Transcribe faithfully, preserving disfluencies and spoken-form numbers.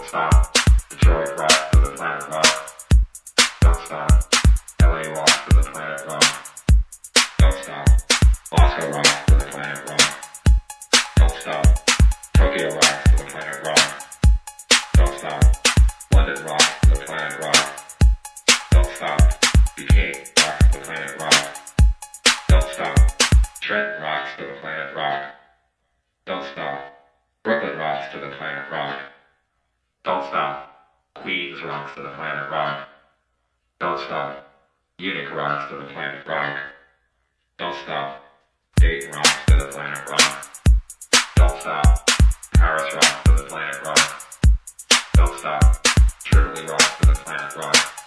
stop. Detroit rocks to the planet rock. Don't stop. L A rocks to the planet rock. Don't stop. Moscow rocks to the planet rock. Don't stop. Tokyo rocks to the planet rock. Don't stop. London rocks to the planet rock. Don't stop. Peking rocks to the planet rock. Don't stop. Trenton rocks to the planet rock. Don't stop. Brooklyn rocks to the planet rock. Don't stop. Queens rocks to the planet rock. Don't stop. Munich rocks to the planet rock. Don't stop. Dayton rocks to the planet rock. Don't stop. Paris rocks to the planet rock. Don't stop. Tripoli rocks to the planet rock.